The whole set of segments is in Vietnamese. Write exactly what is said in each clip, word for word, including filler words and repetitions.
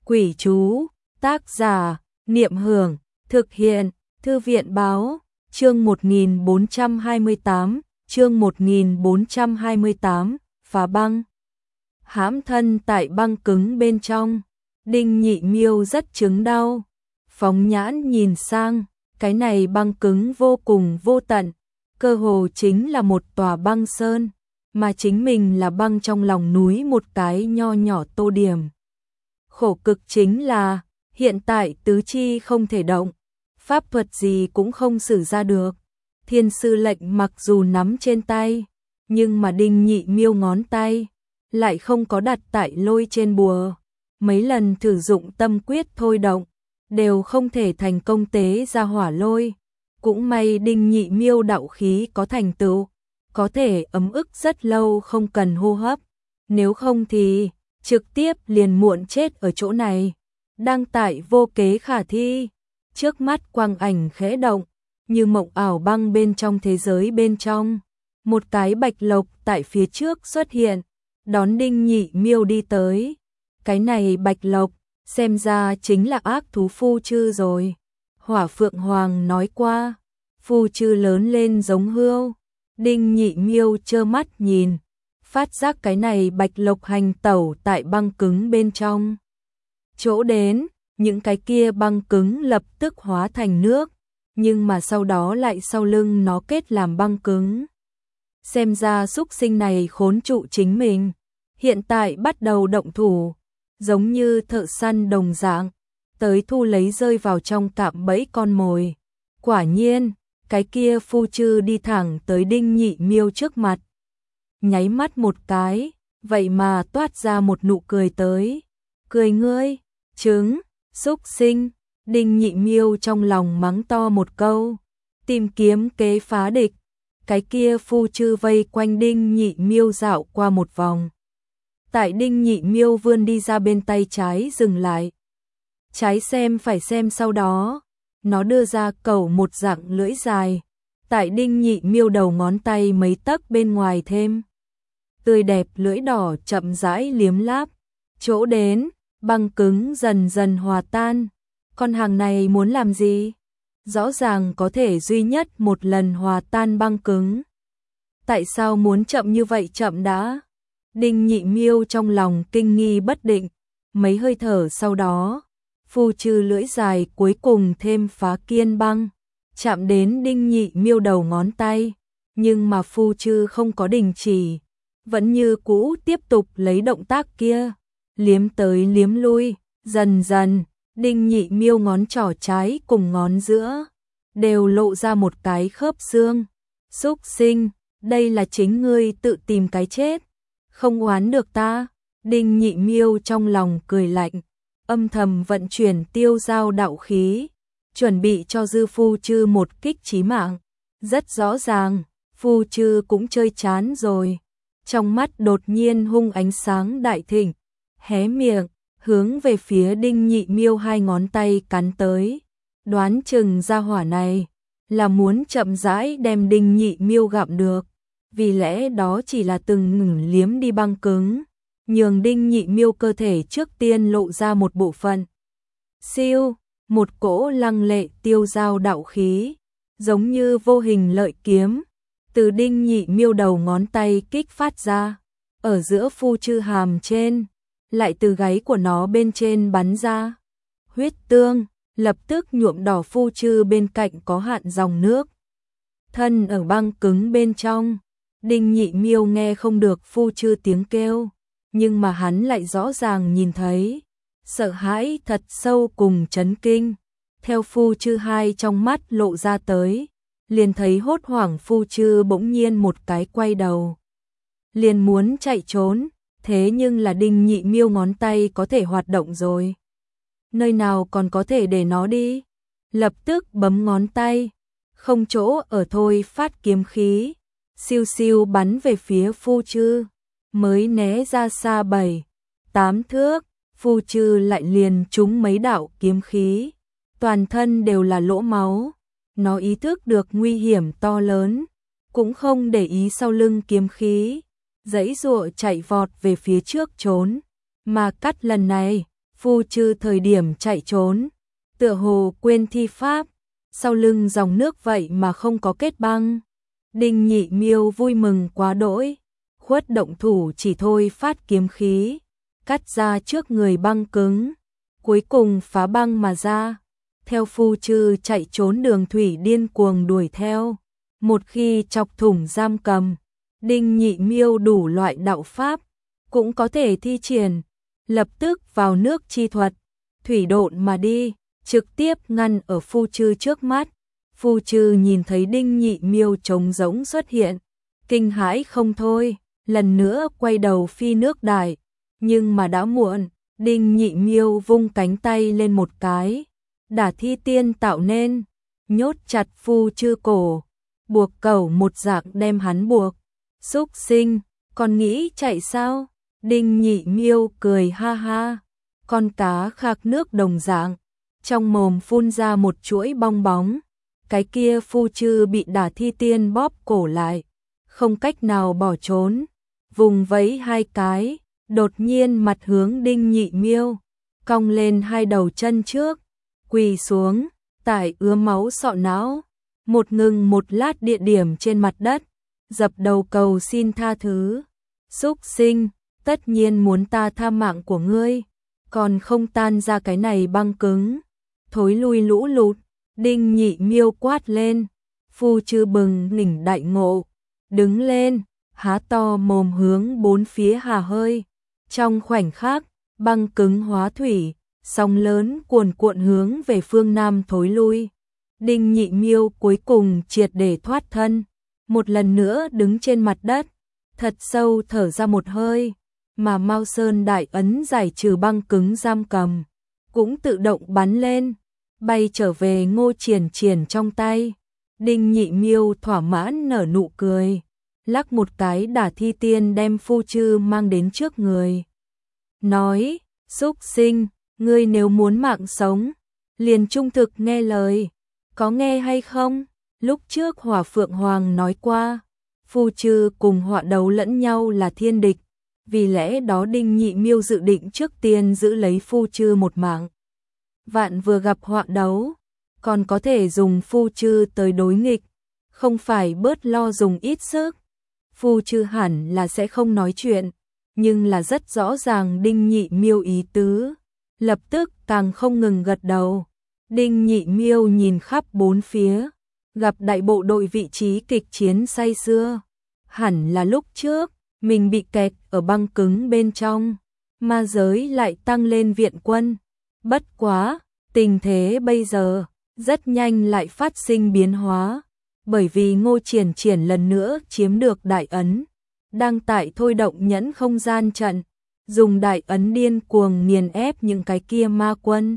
Quỷ chú, tác giả, Niệm Hưởng, thực hiện, Thư viện báo, chương một nghìn bốn trăm hai mươi tám, chương một nghìn bốn trăm hai mươi tám, phá băng. Hãm thân tại băng cứng bên trong, Đinh Nhị Miêu rất chứng đau, phóng nhãn nhìn sang, cái này băng cứng vô cùng vô tận, cơ hồ chính là một tòa băng sơn, mà chính mình là băng trong lòng núi một cái nho nhỏ tô điểm. Khổ cực chính là, hiện tại tứ chi không thể động, pháp thuật gì cũng không sử ra được. Thiên sư lệnh mặc dù nắm trên tay, nhưng mà Đinh Nhị Miêu ngón tay lại không có đặt tại lôi trên bùa. Mấy lần thử dụng tâm quyết thôi động, đều không thể thành công tế ra hỏa lôi. Cũng may Đinh Nhị Miêu đạo khí có thành tựu, có thể ấm ức rất lâu không cần hô hấp. Nếu không thì trực tiếp liền muộn chết ở chỗ này. Đang tại vô kế khả thi, trước mắt quang ảnh khẽ động, như mộng ảo băng bên trong thế giới bên trong. Một cái bạch lộc tại phía trước xuất hiện, đón Đinh Nhị Miêu đi tới. Cái này bạch lộc, xem ra chính là ác thú Phu Chư rồi. Hỏa Phượng Hoàng nói qua, Phu Chư lớn lên giống hươu. Đinh Nhị Miêu trơ mắt nhìn, phát giác cái này bạch lộc hành tẩu tại băng cứng bên trong. Chỗ đến, những cái kia băng cứng lập tức hóa thành nước, nhưng mà sau đó lại sau lưng nó kết làm băng cứng. Xem ra xúc sinh này khốn trụ chính mình, hiện tại bắt đầu động thủ, giống như thợ săn đồng dạng, tới thu lấy rơi vào trong cạm bẫy con mồi. Quả nhiên, cái kia Phu Chư đi thẳng tới Đinh Nhị Miêu trước mặt. Nháy mắt một cái, vậy mà toát ra một nụ cười tới. Cười ngươi, trứng, xúc sinh. Đinh Nhị Miêu trong lòng mắng to một câu, tìm kiếm kế phá địch. Cái kia Phu Chư vây quanh Đinh Nhị Miêu dạo qua một vòng. Tại Đinh Nhị Miêu vươn đi ra bên tay trái dừng lại. Trái xem phải xem, sau đó nó đưa ra cầu một dạng lưỡi dài, tại Đinh Nhị Miêu đầu ngón tay mấy tấc bên ngoài thêm. Tươi đẹp lưỡi đỏ chậm rãi liếm láp, chỗ đến, băng cứng dần dần hòa tan. Con hàng này muốn làm gì? Rõ ràng có thể duy nhất một lần hòa tan băng cứng. Tại sao muốn chậm như vậy chậm đã? Đinh Nhị Miêu trong lòng kinh nghi bất định, mấy hơi thở sau đó, Phu Chư lưỡi dài cuối cùng thêm phá kiên băng, chạm đến Đinh Nhị Miêu đầu ngón tay, nhưng mà Phu Chư không có đình chỉ, vẫn như cũ tiếp tục lấy động tác kia, liếm tới liếm lui, dần dần, Đinh Nhị Miêu ngón trỏ trái cùng ngón giữa đều lộ ra một cái khớp xương. Xúc sinh, đây là chính ngươi tự tìm cái chết, không oán được ta. Đinh Nhị Miêu trong lòng cười lạnh, âm thầm vận chuyển tiêu giao đạo khí, chuẩn bị cho dư Phu Chư một kích chí mạng. Rất rõ ràng, Phu Chư cũng chơi chán rồi. Trong mắt đột nhiên hung ánh sáng đại thịnh, hé miệng, hướng về phía Đinh Nhị Miêu hai ngón tay cắn tới. Đoán chừng ra hỏa này là muốn chậm rãi đem Đinh Nhị Miêu gặm được, vì lẽ đó chỉ là từng ngừng liếm đi băng cứng, nhường Đinh Nhị Miêu cơ thể trước tiên lộ ra một bộ phận. Siêu, một cỗ lăng lệ tiêu giao đạo khí, giống như vô hình lợi kiếm, từ Đinh Nhị Miêu đầu ngón tay kích phát ra, ở giữa Phu Chư hàm trên, lại từ gáy của nó bên trên bắn ra. Huyết tương, lập tức nhuộm đỏ Phu Chư bên cạnh có hạn dòng nước. Thân ở băng cứng bên trong, Đinh Nhị Miêu nghe không được Phu Chư tiếng kêu, nhưng mà hắn lại rõ ràng nhìn thấy, sợ hãi thật sâu cùng chấn kinh. Theo Phu Chư hai trong mắt lộ ra tới, liền thấy hốt hoảng Phu Chư bỗng nhiên một cái quay đầu, liền muốn chạy trốn, thế nhưng là Đinh Nhị Miêu ngón tay có thể hoạt động rồi. Nơi nào còn có thể để nó đi? Lập tức bấm ngón tay, không chỗ ở thôi phát kiếm khí, siêu siêu bắn về phía Phu Chư, mới né ra xa bảy, tám thước, Phu Chư lại liền trúng mấy đạo kiếm khí, toàn thân đều là lỗ máu. Nó ý thức được nguy hiểm to lớn, cũng không để ý sau lưng kiếm khí, giãy giụa chạy vọt về phía trước trốn, mà cắt lần này, Phu Chư thời điểm chạy trốn, tựa hồ quên thi pháp, sau lưng dòng nước vậy mà không có kết băng. Đinh Nhị Miêu vui mừng quá đỗi, khuất động thủ chỉ thôi phát kiếm khí, cắt ra trước người băng cứng, cuối cùng phá băng mà ra. Theo Phu Chư chạy trốn, đường thủy điên cuồng đuổi theo. Một khi chọc thủng giam cầm, Đinh Nhị Miêu đủ loại đạo pháp cũng có thể thi triển, lập tức vào nước chi thuật, thủy độn mà đi, trực tiếp ngăn ở Phu Chư trước mắt. Phu Chư nhìn thấy Đinh Nhị Miêu trống rỗng xuất hiện, kinh hãi không thôi, lần nữa quay đầu phi nước đại, nhưng mà đã muộn. Đinh Nhị Miêu vung cánh tay lên một cái, Đả Thi Tiên tạo nên, nhốt chặt Phu Chư cổ, buộc cẩu một dạng đem hắn buộc. Súc sinh, còn nghĩ chạy sao? Đinh Nhị Miêu cười ha ha, con cá khạc nước đồng dạng, trong mồm phun ra một chuỗi bong bóng. Cái kia Phu Chư bị Đả Thi Tiên bóp cổ lại, không cách nào bỏ trốn, vùng vẫy hai cái, đột nhiên mặt hướng Đinh Nhị Miêu, cong lên hai đầu chân trước, quỳ xuống, tải ứa máu sọ não, một ngừng một lát địa điểm trên mặt đất, dập đầu cầu xin tha thứ. Súc sinh, tất nhiên muốn ta tha mạng của ngươi, còn không tan ra cái này băng cứng, thối lui lũ lụt. Đinh Nhị Miêu quát lên. Phu Chư bừng tỉnh đại ngộ, đứng lên, há to mồm hướng bốn phía hà hơi. Trong khoảnh khắc, băng cứng hóa thủy, sóng lớn cuồn cuộn hướng về phương Nam thối lui. Đinh Nhị Miêu cuối cùng triệt để thoát thân, một lần nữa đứng trên mặt đất, thật sâu thở ra một hơi, mà Mao Sơn Đại Ấn giải trừ băng cứng giam cầm, cũng tự động bắn lên, bay trở về Ngô Triển Triển trong tay. Đinh Nhị Miêu thỏa mãn nở nụ cười, lắc một cái Đả Thi Tiên đem Phu Chư mang đến trước người. Nói, súc sinh, ngươi nếu muốn mạng sống, liền trung thực nghe lời, có nghe hay không? Lúc trước Hỏa Phượng Hoàng nói qua, Phu Chư cùng Họa Đấu lẫn nhau là thiên địch, vì lẽ đó Đinh Nhị Miêu dự định trước tiên giữ lấy Phu Chư một mạng. Vạn vừa gặp Họa Đấu, còn có thể dùng Phu Chư tới đối nghịch, không phải bớt lo dùng ít sức. Phu Chư hẳn là sẽ không nói chuyện, nhưng là rất rõ ràng Đinh Nhị Miêu ý tứ, lập tức càng không ngừng gật đầu. Đinh Nhị Miêu nhìn khắp bốn phía, gặp đại bộ đội vị trí kịch chiến say sưa, hẳn là lúc trước mình bị kẹt ở băng cứng bên trong, ma giới lại tăng lên viện quân. Bất quá, tình thế bây giờ rất nhanh lại phát sinh biến hóa, bởi vì Ngô Triển Triển lần nữa chiếm được Đại Ấn, đang tại thôi động nhẫn không gian trận, dùng Đại Ấn điên cuồng nghiền ép những cái kia ma quân.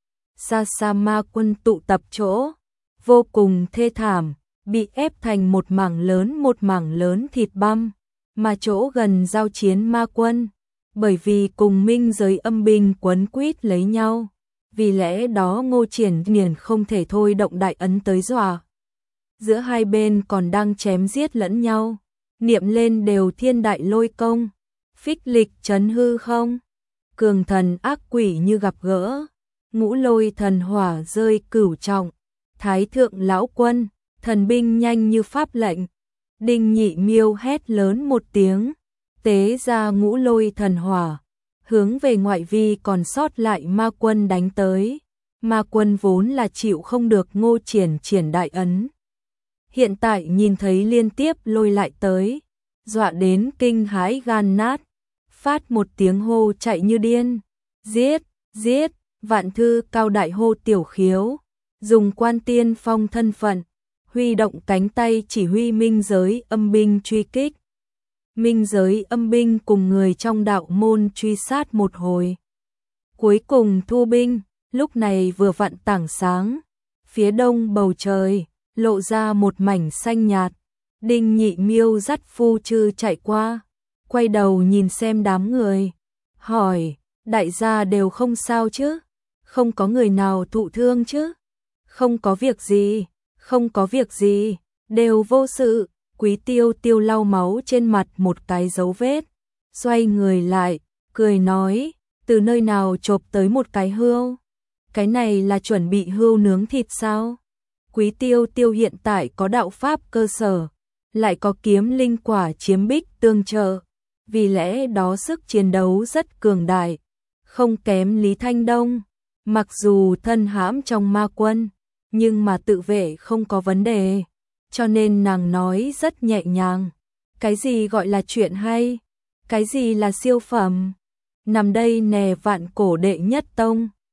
Xa xa ma quân tụ tập chỗ, vô cùng thê thảm, bị ép thành một mảng lớn một mảng lớn thịt băm, mà chỗ gần giao chiến ma quân, bởi vì cùng minh giới âm binh quấn quýt lấy nhau, vì lẽ đó Ngô Triển Triển không thể thôi động Đại Ấn tới dọa. Giữa hai bên còn đang chém giết lẫn nhau, niệm lên đều thiên đại lôi công, phích lịch chấn hư không, cường thần ác quỷ như gặp gỡ, ngũ lôi thần hỏa rơi cửu trọng, thái thượng lão quân, thần binh nhanh như pháp lệnh. Đinh Nhị Miêu hét lớn một tiếng, tế ra ngũ lôi thần hỏa, hướng về ngoại vi còn sót lại ma quân đánh tới. Ma quân vốn là chịu không được Ngô Triển Triển Đại Ấn, hiện tại nhìn thấy liên tiếp lôi lại tới, dọa đến kinh hãi gan nát, phát một tiếng hô chạy như điên. Giết, giết, Vạn Thư Cao đại hô tiểu khiếu, dùng quan tiên phong thân phận, huy động cánh tay chỉ huy minh giới âm binh truy kích. Minh giới âm binh cùng người trong đạo môn truy sát một hồi, cuối cùng thu binh. Lúc này vừa vặn tảng sáng, phía đông bầu trời lộ ra một mảnh xanh nhạt. Đinh Nhị Miêu dắt Phu Chư chạy qua, quay đầu nhìn xem đám người, hỏi, đại gia đều không sao chứ? Không có người nào thụ thương chứ? Không có việc gì, không có việc gì, đều vô sự. Quý Tiêu Tiêu lau máu trên mặt một cái dấu vết, xoay người lại, cười nói, từ nơi nào chộp tới một cái hươu? Cái này là chuẩn bị hươu nướng thịt sao? Quý Tiêu Tiêu hiện tại có đạo pháp cơ sở, lại có kiếm linh quả chiếm bích tương trợ, vì lẽ đó sức chiến đấu rất cường đại, không kém Lý Thanh Đông. Mặc dù thân hãm trong ma quân, nhưng mà tự vệ không có vấn đề, cho nên nàng nói rất nhẹ nhàng. Cái gì gọi là chuyện hay? Cái gì là siêu phẩm? Nằm đây nè vạn cổ đệ nhất tông,